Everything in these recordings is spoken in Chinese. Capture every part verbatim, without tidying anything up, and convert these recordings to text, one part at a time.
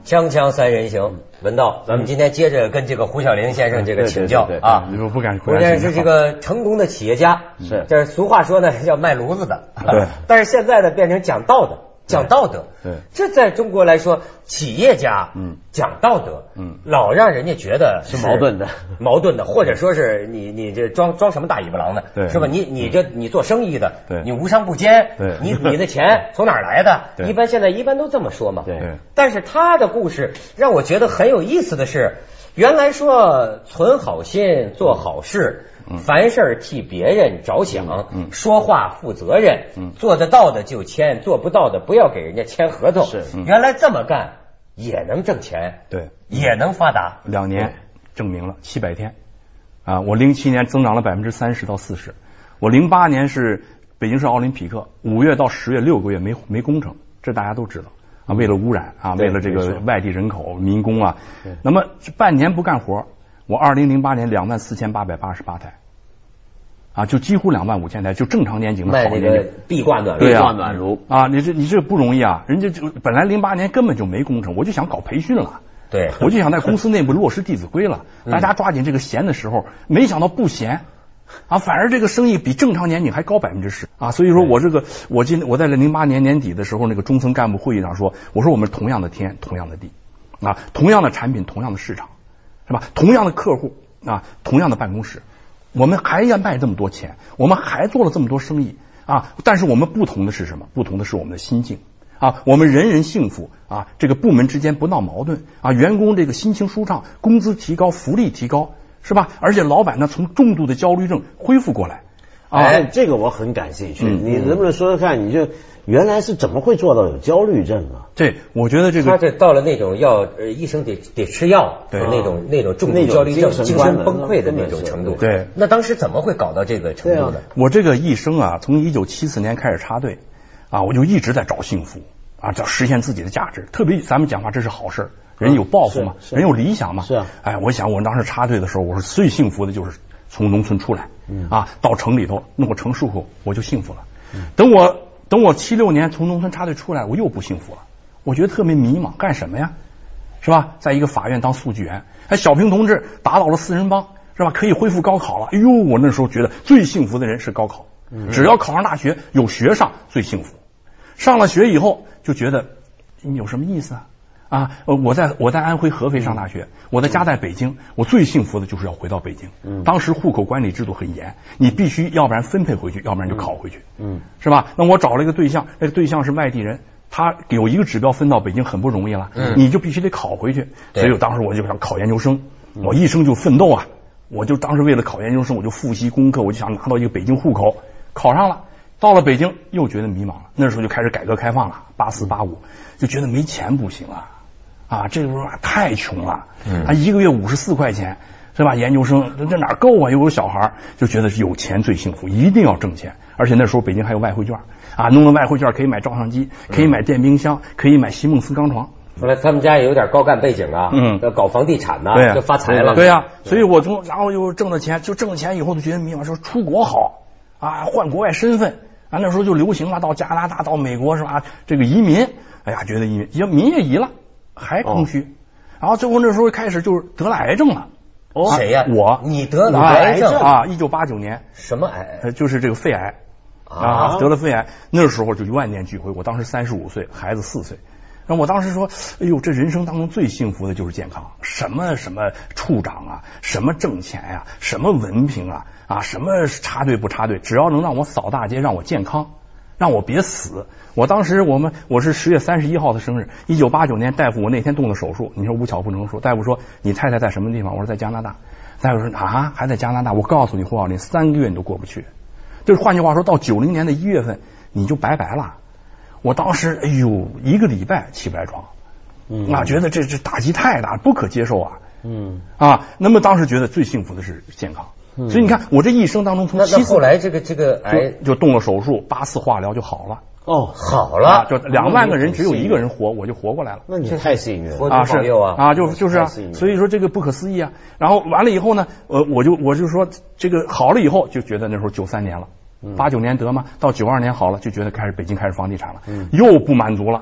锵锵三人行，文道，咱们今天接着跟这个胡小玲先生这个请教啊。 我不敢， 胡先生是这个成功的企业家， 是这俗话说呢是叫卖炉子的， 对。 但是现在呢变成讲道的，讲道德， 对， 这在中国来说，企业家嗯讲道德， 嗯， 老让人家觉得是矛盾的， 矛盾的，或者说是你你这装装什么大尾巴狼的， 对， 是吧？你你这你做生意的， 对， 你无商不奸， 对， 你你的钱从哪儿来的？ 对， 一般现在一般都这么说嘛， 对。 但是他的故事让我觉得很有意思的是，原来说存好心做好事。凡事替别人着想，嗯，说话负责任，嗯，做得到的就签，做不到的不要给人家签合同。 是， 嗯、原来这么干也能挣钱， 对， 也能发达。 两年证明了七百天，啊，我零七年增长了百分之三十到四十，我零八年是北京市奥林匹克五月到十月六个月没没工程，这大家都知道啊，为了污染啊，为了这个外地人口民工啊，那么半年不干活。我二零零八年两万四千八百八十八台，啊，就几乎两万五千台，就正常年景的好年景。 卖那个壁挂暖对啊，暖炉啊，你这你这不容易啊！人家就本来零八年根本就没工程，我就想搞培训了， 对， 我就想在公司内部落实《弟子规》了， 嗯、 大家抓紧这个闲的时候，没想到不闲。啊，反而这个生意比正常年景还高百分之十啊！所以说我这个，我今我在零八年年底的时候，那个中层干部会议上说，我说我们同样的天，同样的地，啊，同样的产品，同样的市场，是吧？同样的客户。啊，同样的办公室，我们还要卖这么多钱，我们还做了这么多生意啊！但是我们不同的是什么？不同的是我们的心境啊！我们人人幸福啊！这个部门之间不闹矛盾啊！员工这个心情舒畅，工资提高，福利提高，是吧？而且老板呢，从重度的焦虑症恢复过来。 啊，哎，这个我很感兴趣，嗯、你能不能说说看？你就原来是怎么会做到有焦虑症啊？ 对，我觉得这个他这到了那种要呃医生得得吃药的那种那种重度焦虑症、精神崩溃的那种程度。 对， 那当时怎么会搞到这个程度的？ 我这个一生啊，从一九七四年开始插队啊，我就一直在找幸福啊，找实现自己的价值。特别咱们讲话，这是好事，人有抱负嘛，人有理想嘛。 是啊， 哎，我想我当时插队的时候，我是最幸福的，就是从农村出来。嗯啊，到城里头弄个城漱口，我就幸福了。嗯、等我等我七六年从农村插队出来，我又不幸福了。我觉得特别迷茫，干什么呀？是吧？在一个法院当速记员，哎，小平同志打倒了四人帮，是吧？可以恢复高考了。哎呦，我那时候觉得最幸福的人是高考，嗯、只要考上大学，有学上最幸福。上了学以后就觉得你有什么意思啊？啊，我在我在安徽合肥上大学，我的家在北京，我最幸福的就是要回到北京。嗯，当时户口管理制度很严，你必须要不然分配回去，要不然就考回去。嗯，是吧？那我找了一个对象，那个对象是外地人，他有一个指标分到北京很不容易了，嗯，你就必须得考回去。所以当时我就想考研究生，我一生就奋斗啊，我就当时为了考研究生，我就复习功课，我就想拿到一个北京户口，考上了。到了北京又觉得迷茫了，那时候就开始改革开放了，八四八五，就觉得没钱不行啊。啊，这个时候太穷了，嗯，啊，一个月五十四块钱，是吧？研究生这哪够啊？又有小孩，就觉得是有钱最幸福，一定要挣钱。而且那时候北京还有外汇券啊，弄了外汇券可以买照相机，可以买电冰箱，可以买席梦思钢床。 后来他们家也有点高干背景啊，嗯，要搞房地产呐、啊，就发财了。 对呀、啊，所以我从然后又挣了钱，就挣了钱以后就觉得迷茫，说出国好啊，换国外身份啊，那时候就流行了，到加拿大、到美国是吧？这个移民，哎呀，觉得移民也民也移了。还空虚，哦、然后最后那时候开始就是得了癌症了。 哦，谁呀、啊？ 我， 你得了癌症啊？一九八九年， 什么癌？ 呃，就是这个肺癌啊，得了肺癌。那时候就万念俱灰。我当时三十五岁，孩子四岁。然后我当时说，哎呦，这人生当中最幸福的就是健康。什么什么处长啊，什么挣钱呀、啊，什么文凭啊，啊，什么插队不插队，只要能让我扫大街，让我健康。让我别死！我当时我们我是十月三十一号的生日，一九八九年大夫我那天动了手术，你说无巧不成书。大夫说你太太在什么地方？我说在加拿大。大夫说啊还在加拿大？我告诉你胡小林，三个月你都过不去。就是换句话说，到九零年的一月份你就拜拜了。我当时哎呦一个礼拜起不来床，嗯啊觉得这这打击太大，不可接受啊。嗯啊，那么当时觉得最幸福的是健康。所以你看，我这一生当中从七后来这个这个癌就动了手术，八次化疗就好了。 哦，好了， 啊、就两万个人只有一个人活，我就活过来了。 那你太幸运了啊！是啊啊，就就是啊，所以说这个不可思议啊。然后完了以后呢，呃，我就我就说这个好了以后，就觉得那时候九三年了，八九年得嘛，到九二年好了，就觉得开始北京开始房地产了，嗯，又不满足了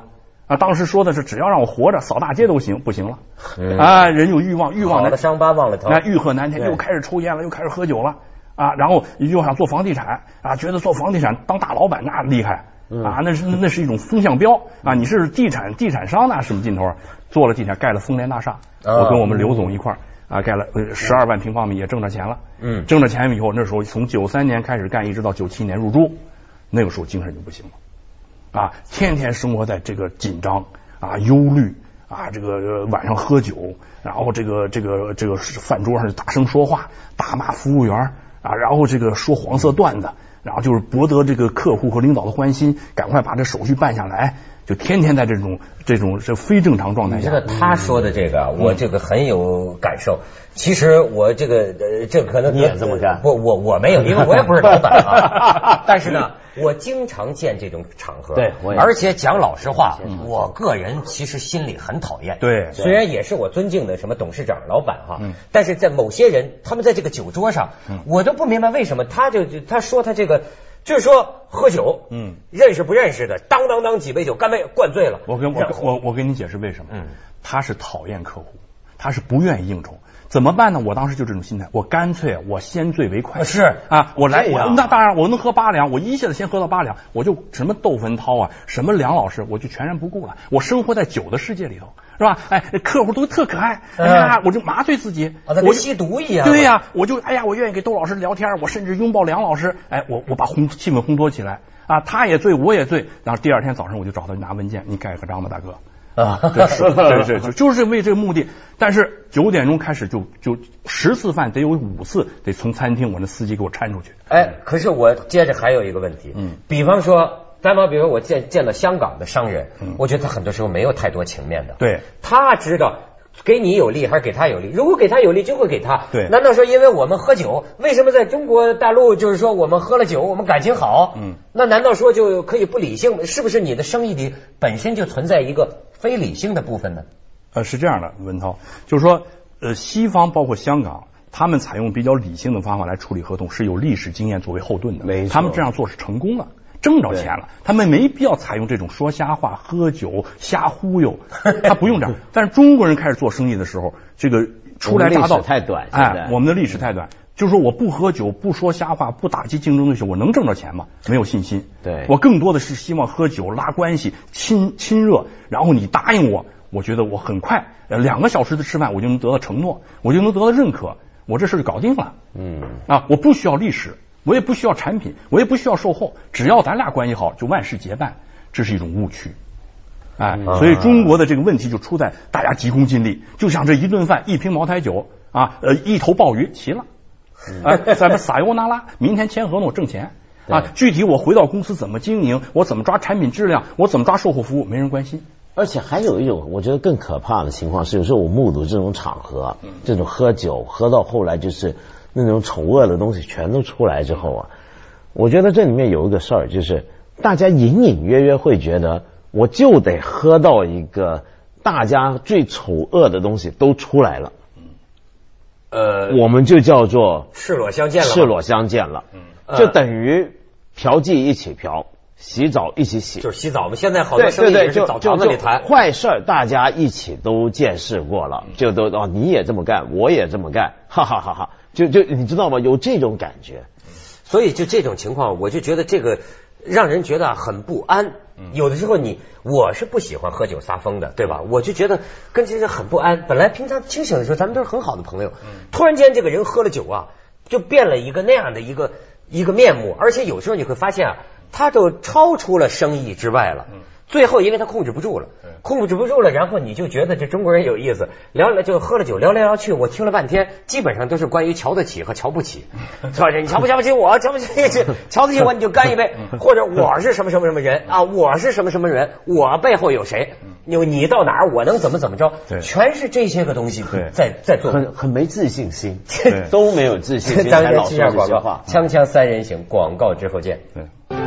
啊，当时说的是只要让我活着扫大街都行，不行了。嗯、啊，人有欲望，欲望好的伤疤忘了疼， 那欲壑难填，又开始抽烟了，又开始喝酒了啊，然后又想做房地产啊，觉得做房地产当大老板那厉害啊，那是那是一种风向标啊，你是地产地产商那什么劲头？做了地产，盖了丰联大厦，哦、我跟我们刘总一块儿啊，盖了十二万平方米，也挣着钱了。嗯，挣着钱以后，那时候从九三年开始干，一直到九七年入住，那个时候精神就不行了。啊，天天生活在这个紧张啊、忧虑啊，这个晚上喝酒，然后这个这个这个饭桌上大声说话，大骂服务员啊，然后这个说黄色段子，然后就是博得这个客户和领导的欢心，赶快把这手续办下来，就天天在这种这种这非正常状态下。 这个他说的这个，我这个很有感受。其实我这个呃，这可能你也这么干？ 不，我我没有，因为我也不是老板啊。但是呢，我经常见这种场合， 对，我也而且讲老实话，我个人其实心里很讨厌。 对， 虽然也是我尊敬的什么董事长、老板哈，嗯、但是在某些人，他们在这个酒桌上，嗯、我都不明白为什么他就他说他这个。就是说喝酒，嗯，认识不认识的，当当当几杯酒，干杯灌醉了。 我跟我我我跟你解释为什么？嗯，他是讨厌客户，他是不愿意应酬，怎么办呢？我当时就这种心态，我干脆我先醉为快。 是啊，我来我那当然我能喝八两，我一下子先喝到八两，我就什么窦文涛啊，什么梁老师，我就全然不顾了。我生活在酒的世界里头。是吧？哎，客户都特可爱，哎呀，我就麻醉自己， 啊、跟吸毒一样。 对呀、啊，我就哎呀，我愿意给窦老师聊天，我甚至拥抱梁老师，哎，我我把烘气氛烘托起来啊，他也醉，我也醉，然后第二天早上我就找他拿文件，你盖个章吧，大哥。啊，对，是，对对，就就是为这个目的。但是九点钟开始就就十次饭得有五次得从餐厅我那司机给我搀出去。 哎，可是我接着还有一个问题，嗯，比方说。咱们比如我见见了香港的商人，嗯、我觉得他很多时候没有太多情面的。 对， 他知道给你有利还是给他有利，如果给他有利就会给他。 对， 难道说因为我们喝酒，为什么在中国大陆就是说我们喝了酒我们感情好？嗯，那难道说就可以不理性？是不是你的生意里本身就存在一个非理性的部分呢？ 呃，是这样的，文涛，就是说，呃，西方包括香港。他们采用比较理性的方法来处理合同，是有历史经验作为后盾的。 没错， 他们这样做是成功了，挣着钱了。他们没必要采用这种说瞎话、喝酒、瞎忽悠，他不用这样。但是中国人开始做生意的时候，这个初来乍到太短， 哎，我们的历史太短。就是说，我不喝酒，不说瞎话，不打击竞争对手，我能挣着钱吗？没有信心。 对， 我更多的是希望喝酒拉关系、亲亲热，然后你答应我，我觉得我很快呃两个小时的吃饭，我就能得到承诺，我就能得到认可。我这事就搞定了，嗯啊，我不需要历史，我也不需要产品，我也不需要售后，只要咱俩关系好，就万事结伴，这是一种误区，哎，嗯、所以中国的这个问题就出在大家急功近利，就像这一顿饭、一瓶茅台酒啊，呃，一头鲍鱼齐了，啊，咱们撒油那拉，明天签合同我挣钱啊，具体我回到公司怎么经营，我怎么抓产品质量，我怎么抓售后服务，没人关心。 而且还有一种我觉得更可怕的情况是，有时候我目睹这种场合，这种喝酒喝到后来就是那种丑恶的东西全都出来之后啊，我觉得这里面有一个事儿，就是大家隐隐约约会觉得我就得喝到一个大家最丑恶的东西都出来了，呃，我们就叫做赤裸相见了， 赤裸相见了，嗯，就等于嫖妓一起嫖。洗澡一起洗， 就是洗澡嘛。现在好多生意也是澡堂子里谈坏事儿，大家一起都见识过了，就都哦，你也这么干，我也这么干，哈哈哈哈！就就你知道吗？有这种感觉， 所以就这种情况，我就觉得这个让人觉得很不安。有的时候你我是不喜欢喝酒撒疯的，对吧？我就觉得跟这个很不安。本来平常清醒的时候，咱们都是很好的朋友，突然间这个人喝了酒啊，就变了一个那样的一个一个面目，而且有时候你会发现啊。他都超出了生意之外了，最后因为他控制不住了，控制不住了，然后你就觉得这中国人有意思，聊了就喝了酒聊来聊去，我听了半天，基本上都是关于瞧得起和瞧不起，是吧？你瞧不瞧不起我，瞧不起瞧得起我你就干一杯，或者我是什么什么什么人啊，我是什么什么人，我背后有谁，你你到哪儿我能怎么怎么着，全是这些个东西在在做， 很很没自信心，都没有自信心。 咱们先记下广告，锵锵三人行，广告之后见。对。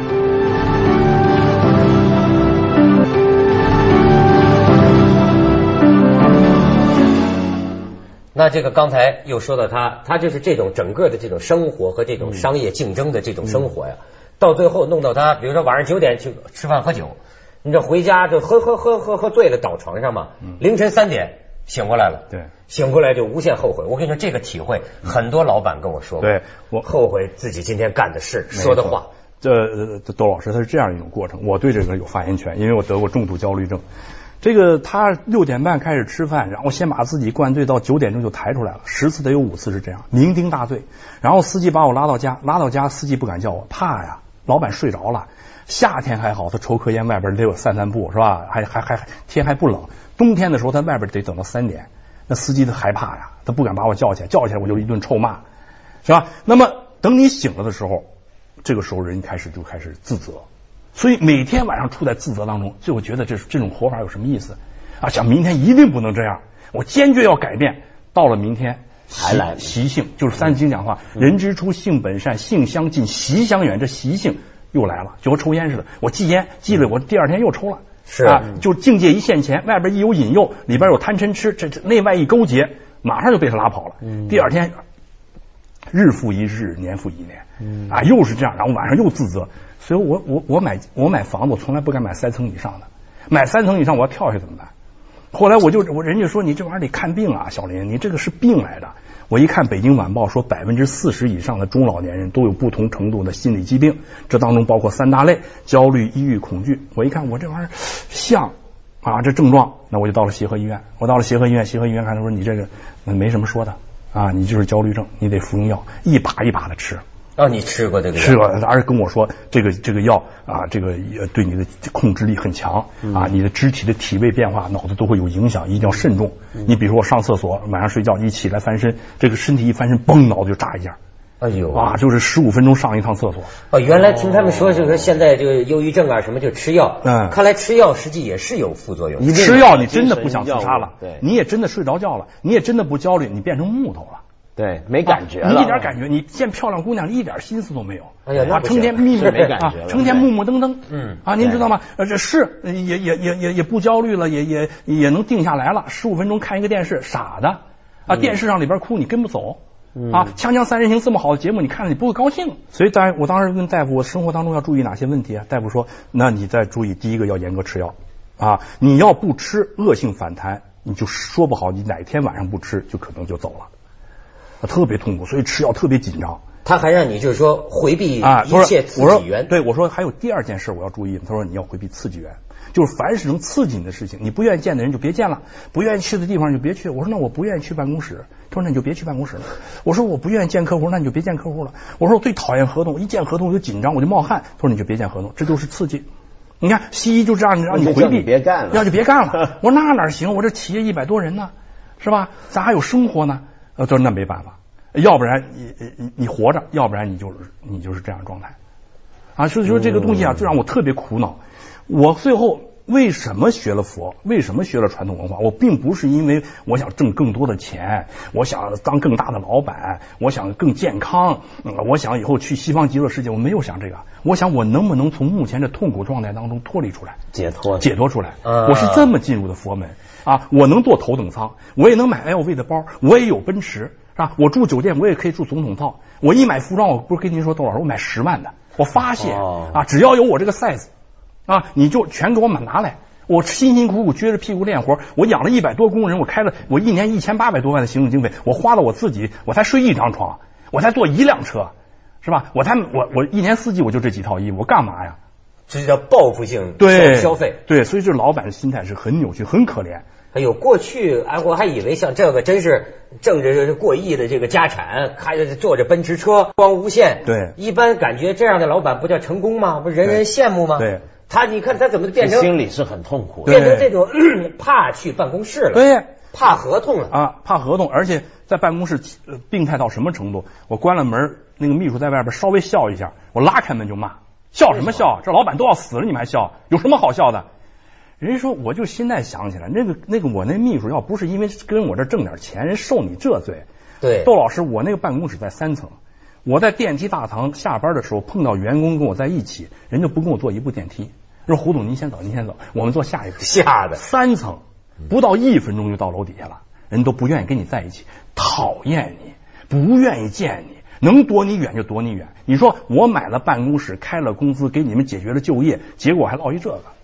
那这个刚才又说到他，他就是这种整个的这种生活和这种商业竞争的这种生活呀，嗯、到最后弄到他，比如说晚上九点去吃饭喝酒， 你这回家就喝喝喝喝喝醉了倒床上嘛，凌晨三点醒过来了， 对， 醒过来就无限后悔。我跟你说这个体会，很多老板跟我说过， 对，我后悔自己今天干的事说的话。 这窦老师他是这样一种过程，我对这个有发言权，因为我得过重度焦虑症。这个他六点半开始吃饭，然后先把自己灌醉，到九点钟就抬出来了，十次得有五次是这样，酩酊大醉。然后司机把我拉到家，拉到家司机不敢叫我，怕呀，老板睡着了。夏天还好，他抽颗烟，外边得有散散步是吧？还还还天还不冷。冬天的时候，他外边得等到三点，那司机他害怕呀，他不敢把我叫起来，叫起来我就一顿臭骂，是吧？那么等你醒了的时候，这个时候人开始就开始自责。所以每天晚上处在自责当中，最后觉得这这种活法有什么意思啊？想明天一定不能这样，我坚决要改变。到了明天， 还来习性，就是三字经讲话，嗯、人之初性本善，性相近，习相远。这习性又来了，就和抽烟似的，我忌烟忌了，我第二天又抽了。 是啊，就境界一现前，外边一有引诱，里边有贪嗔痴，这这内外一勾结，马上就被他拉跑了。嗯、第二天，日复一日，年复一年，嗯、啊，又是这样，然后晚上又自责。所以我我我买我买房子，我从来不敢买三层以上的，买三层以上我要跳下去怎么办？后来我就我人家说你这玩意儿得看病啊，小林，你这个是病来的。我一看北京晚报说百分之四十以上的中老年人都有不同程度的心理疾病，这当中包括三大类：焦虑、抑郁、恐惧。我一看我这玩意儿像啊这症状，那我就到了协和医院。我到了协和医院，协和医院看他说你这个没什么说的啊，你就是焦虑症，你得服用药，一把一把的吃。 哦，你吃过这个药？ 吃过，而且跟我说这个这个药啊，这个对你的控制力很强啊，你的肢体的体位变化，脑子都会有影响，一定要慎重。你比如说我上厕所，晚上睡觉一起来翻身，这个身体一翻身，嘣，脑子就炸一下。 哎呦啊，就是十五分钟上一趟厕所。 哦，原来听他们说，就是现在这个忧郁症啊什么就吃药，嗯，看来吃药实际也是有副作用。 吃药你真的不想自杀了，对，你也真的睡着觉了，你也真的不焦虑，你变成木头了。 对，没感觉了、 啊，你一点感觉，你见漂亮姑娘一点心思都没有。 哎呀， 啊，成天密密没感觉啊，成天木木登登。 嗯， 啊，您知道吗？呃，这是也也也也也不焦虑了，也也也能定下来了。十五分钟看一个电视，傻的啊！嗯、电视上里边哭，你跟不走。嗯、啊，锵锵三人行这么好的节目，你看了你不会高兴。所以当我当时问大夫，我生活当中要注意哪些问题啊？大夫说，那你再注意，第一个要严格吃药啊，你要不吃，恶性反弹，你就说不好，你哪天晚上不吃，就可能就走了。特别痛苦，所以吃药特别紧张。 他还让你就是说回避一切刺激源。 啊、对，我说还有第二件事我要注意。他说你要回避刺激源，就是凡是能刺激你的事情，你不愿意见的人就别见了，不愿意去的地方就别去。我说那我不愿意去办公室，他说那你就别去办公室了。我说我不愿意见客户，那你就别见客户了。我说我最讨厌合同，一见合同我就紧张，我就冒汗。他说你就别见合同，这就是刺激。你看西医就这样让你回避， 别干了， 要就别干了。我说那哪行？我这企业一百多人呢，是吧？咱还有生活呢。呃，他说那没办法。要不然你你你活着，要不然你就是你就是这样状态啊。所以说这个东西啊，就让我特别苦恼。我最后为什么学了佛？为什么学了传统文化？我并不是因为我想挣更多的钱，我想当更大的老板，我想更健康，嗯、我想以后去西方极乐世界。我没有想这个，我想我能不能从目前的痛苦状态当中脱离出来， 解脱解脱出来。 啊、 我是这么进入的佛门啊！我能坐头等舱，我也能买 L V 的包，我也有奔驰。啊，我住酒店，我也可以住总统套。我一买服装，我不是跟您说，窦老师，我买十万的。我发现、哦、啊，只要有我这个 size 啊，你就全给我买拿来。我辛辛苦苦撅着屁股练活，我养了一百多工人，我开了我一年一千八百多万的行政经费，我花了我自己，我才睡一张床，我才坐一辆车，是吧？我才我我一年四季我就这几套衣服，我干嘛呀？ 这叫报复性消费。 对，所以这老板的心态是很扭曲，很可怜。 哎呦，过去哎，我还以为像这个真是挣着过亿的这个家产，开着坐着奔驰车，光无限。 对， 一般感觉这样的老板不叫成功吗？不是人人羡慕吗？ 对， 他你看他怎么变成心里是很痛苦的， 变成这种、嗯、怕去办公室了。 对， 怕合同了啊，怕合同，而且在办公室、呃、病态到什么程度？我关了门，那个秘书在外边稍微笑一下，我拉开门就骂，笑什么笑？这老板都要死了，你们还笑？有什么好笑的？人家说，我就现在想起来，那个那个我那秘书要不是因为跟我这挣点钱，人受你这罪。 对， 窦老师，我那个办公室在三层，我在电梯大堂下班的时候碰到员工跟我在一起，人就不跟我坐一部电梯，说胡总您先走，您先走，我们坐下一步。 吓的， 三层不到一分钟就到楼底下了，人都不愿意跟你在一起，讨厌你，不愿意见你。能躲你远就躲你远。你说我买了办公室，开了工资，给你们解决了就业，结果还落一这个。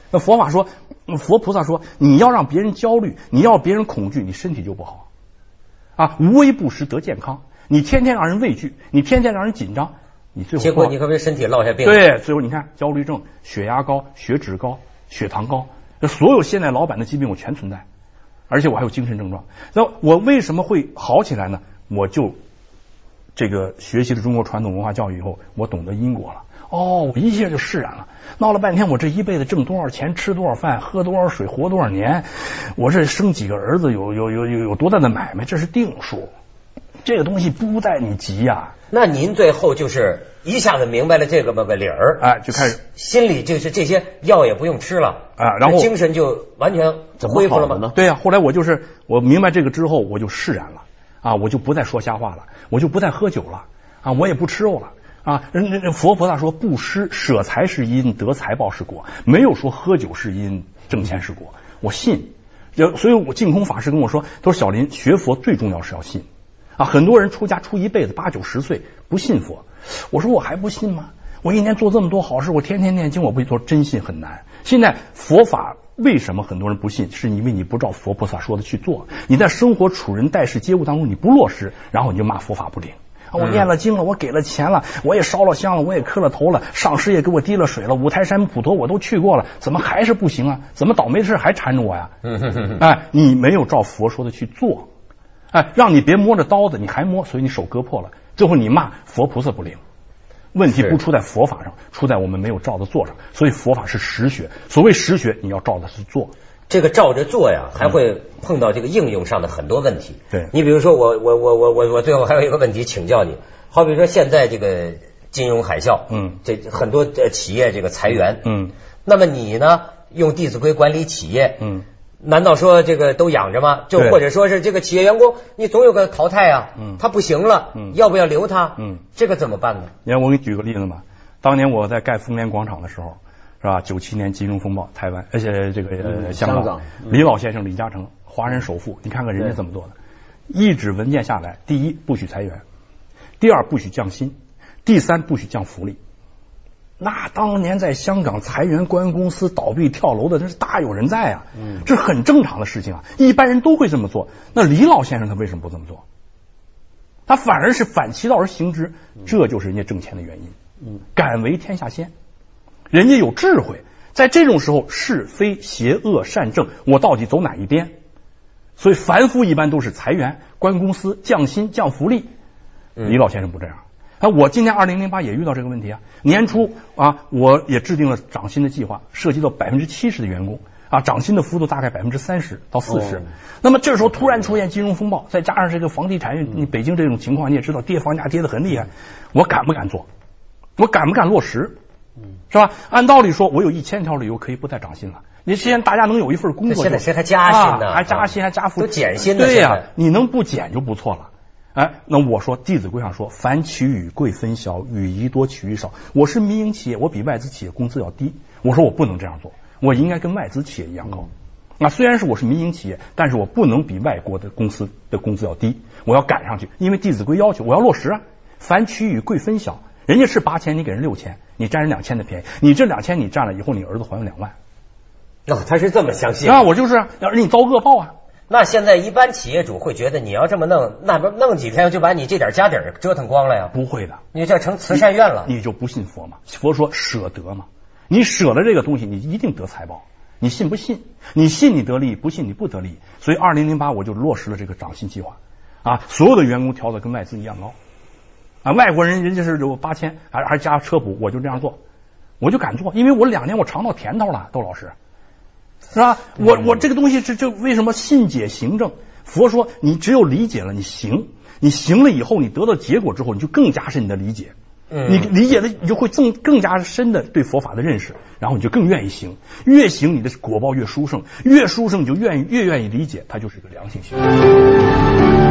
那佛法说，佛菩萨说，你要让别人焦虑，你要别人恐惧，你身体就不好啊。无微不食得健康，你天天让人畏惧，你天天让人紧张，你最后结果你可别身体落下病。 对，最后你看焦虑症、血压高、血脂高、血糖高，所有现在老板的疾病我全存在，而且我还有精神症状。那我为什么会好起来呢？我就这个学习了中国传统文化教育以后，我懂得因果了。哦，我一下就释然了。闹了半天，我这一辈子挣多少钱，吃多少饭，喝多少水，活多少年，我这生几个儿子，有有有有有多大的买卖，这是定数。这个东西不带你急呀、啊。 那您最后就是一下子明白了这个么个理儿， 哎，就开始心里就是这些药也不用吃了啊，然后精神就完全恢复了吗？ 对呀、啊，后来我就是我明白这个之后，我就释然了啊，我就不再说瞎话了，我就不再喝酒了啊，我也不吃肉了。啊，人人佛菩萨说布施舍财是因，得财报是果，没有说喝酒是因，挣钱是果。我信，所以我净空法师跟我说，他说小林学佛最重要是要信啊。很多人出家出一辈子八九十岁不信佛，我说我还不信吗？我一年做这么多好事，我天天念经，我不说真信很难。现在佛法为什么很多人不信？是因为你不照佛菩萨说的去做，你在生活处人待事接物当中你不落实，然后你就骂佛法不灵。我念了经了，我给了钱了，我也烧了香了，我也磕了头了，上师也给我滴了水了，五台山普陀我都去过了，怎么还是不行啊？怎么倒霉事还缠着我呀？哎，你没有照佛说的去做，哎，让你别摸着刀子，你还摸，所以你手割破了，最后你骂佛菩萨不灵。问题不出在佛法上，出在我们没有照着做上，所以佛法是实学。所谓实学，你要照着去做。 这个照着做呀，还会碰到这个应用上的很多问题。 对， 你比如说我我我我我我最后还有一个问题请教你，好比说现在这个金融海啸， 嗯， 这很多企业这个裁员， 嗯， 那么你呢用《弟子规》管理企业， 嗯， 难道说这个都养着吗？就或者说是这个企业员工，你总有个淘汰啊， 嗯， 他不行了， 嗯， 要不要留他？ 嗯， 这个怎么办呢？ 你看我给你举个例子嘛，当年我在盖丰联广场的时候。是吧？九七年金融风暴，台湾，而且这个、呃、香港， 香港嗯、李老先生李嘉诚，华人首富，你看看人家怎么做的。一纸文件下来，第一不许裁员，第二不许降薪，第三不许降福利。那当年在香港裁员、关公司倒闭、跳楼的，真是大有人在啊！嗯，这是很正常的事情啊，一般人都会这么做。那李老先生他为什么不这么做？他反而是反其道而行之，这就是人家挣钱的原因。嗯，敢为天下先。人家有智慧，在这种时候是非邪恶善正，我到底走哪一边？所以凡夫一般都是裁员、关公司、降薪、降福利。李老先生不这样。啊，我今年二零零八也遇到这个问题啊。年初啊，我也制定了涨薪的计划，涉及到百分之七十的员工啊，涨薪的幅度大概百分之三十到四十。那么这时候突然出现金融风暴，再加上这个房地产，你北京这种情况你也知道，跌房价跌得很厉害，我敢不敢做？我敢不敢落实？是吧？按道理说，我有一千条理由可以不再涨薪了。你现在大家能有一份工作， 现在谁还加薪呢？ 啊、还加薪，还加福利， 都减薪的。 对呀、啊，你能不减就不错了。哎，那我说《弟子规》上说，凡取与贵分晓，与宜多取与少。我是民营企业，我比外资企业工资要低。我说我不能这样做，我应该跟外资企业一样高。那、嗯、虽然是我是民营企业，但是我不能比外国的公司的工资要低，我要赶上去，因为《弟子规》要求我要落实啊。凡取与贵分晓。人家是八千，你给人六千，你占人两千的便宜，你这两千你占了以后，你儿子还有两万。 哦，他是这么相信啊，我就是要让你遭恶报啊。 那现在一般企业主会觉得你要这么弄，那不弄几天就把你这点家底儿折腾光了呀？ 不会的， 你这成慈善院了你，你就不信佛嘛？佛说舍得嘛，你舍了这个东西，你一定得财报。你信不信？你信你得利益，不信你不得利益。所以二零零八我就落实了这个涨薪计划啊，所有的员工调的跟外资一样高。啊，外国人人家是有八千，还还加车补，我就这样做，我就敢做，因为我两年我尝到甜头了，窦老师，是吧？我我这个东西是这为什么信解行证？佛说你只有理解了，你行，你行了以后，你得到结果之后，你就更加深你的理解，嗯，你理解了，你就会更更加深的对佛法的认识，然后你就更愿意行，越行你的果报越殊胜，越殊胜你就愿意越愿意理解，它就是一个良性循环。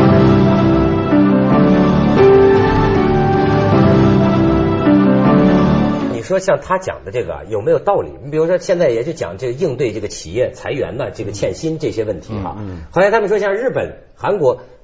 说像他讲的这个有没有道理？你比如说现在也就讲这个应对这个企业裁员呢，这个欠薪这些问题哈。嗯嗯、好像他们说像日本、韩国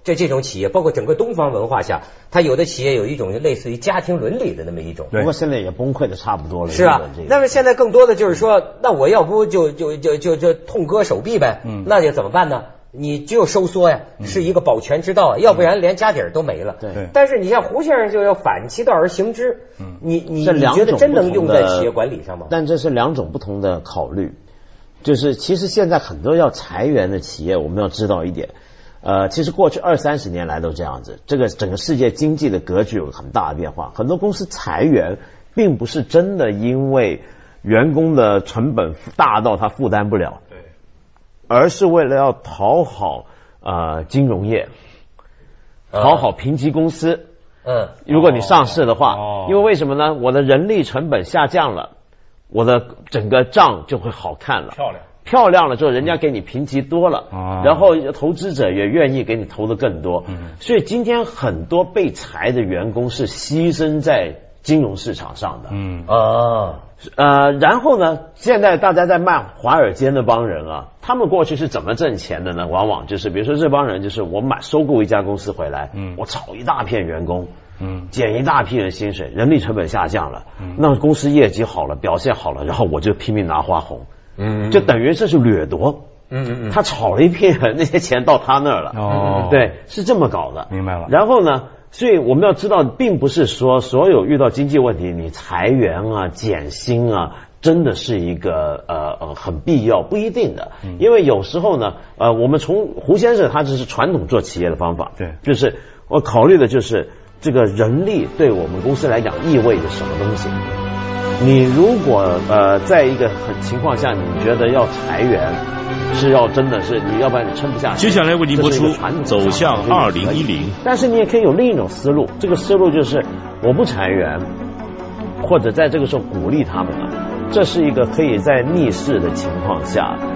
这这种企业，包括整个东方文化下，它有的企业有一种类似于家庭伦理的那么一种。 不过现在也崩溃的差不多了。 是啊，那么现在更多的就是说，那我要不就就就就就痛割手臂呗？嗯，那就怎么办呢？你只有收缩呀，是一个保全之道，要不然连家底儿都没了。 对。 但是你像胡先生就要反其道而行之。嗯，你你你觉得真能用在企业管理上吗？ 但这是两种不同的考虑。就是其实现在很多要裁员的企业，我们要知道一点，呃，其实过去二三十年来都这样子，这个整个世界经济的格局有很大的变化，很多公司裁员并不是真的因为员工的成本大到他负担不了，对，而是为了要讨好呃金融业，讨好评级公司。嗯，如果你上市的话，哦，因为为什么呢？我的人力成本下降了。我的整个账就会好看了，漂亮漂亮了之后，人家给你评级多了，嗯，然后投资者也愿意给你投的更多，嗯，所以今天很多被裁的员工是牺牲在金融市场上的，嗯啊呃，然后呢，现在大家在骂华尔街那帮人啊，他们过去是怎么挣钱的呢？往往就是比如说这帮人就是我买收购一家公司回来，嗯，我炒一大片员工。嗯，减一大批人薪水，人力成本下降了，嗯，那公司业绩好了，表现好了，然后我就拼命拿花红，嗯，就等于这是掠夺，嗯嗯嗯，他炒了一批人，那些钱到他那儿了，哦，对，是这么搞的， 明白了。 然后呢，所以我们要知道，并不是说所有遇到经济问题，你裁员啊、减薪啊，真的是一个呃呃很必要，不一定的，嗯，因为有时候呢，呃，我们从胡先生他这是传统做企业的方法，对，就是我考虑的就是。这个人力对我们公司来讲意味着什么东西？你如果呃在一个很情况下，你觉得要裁员，是要真的是你要不然你撑不下去。 接下来为您播出走向二零一零。 但是你也可以有另一种思路，这个思路就是我不裁员，或者在这个时候鼓励他们了，这是一个可以在逆势的情况下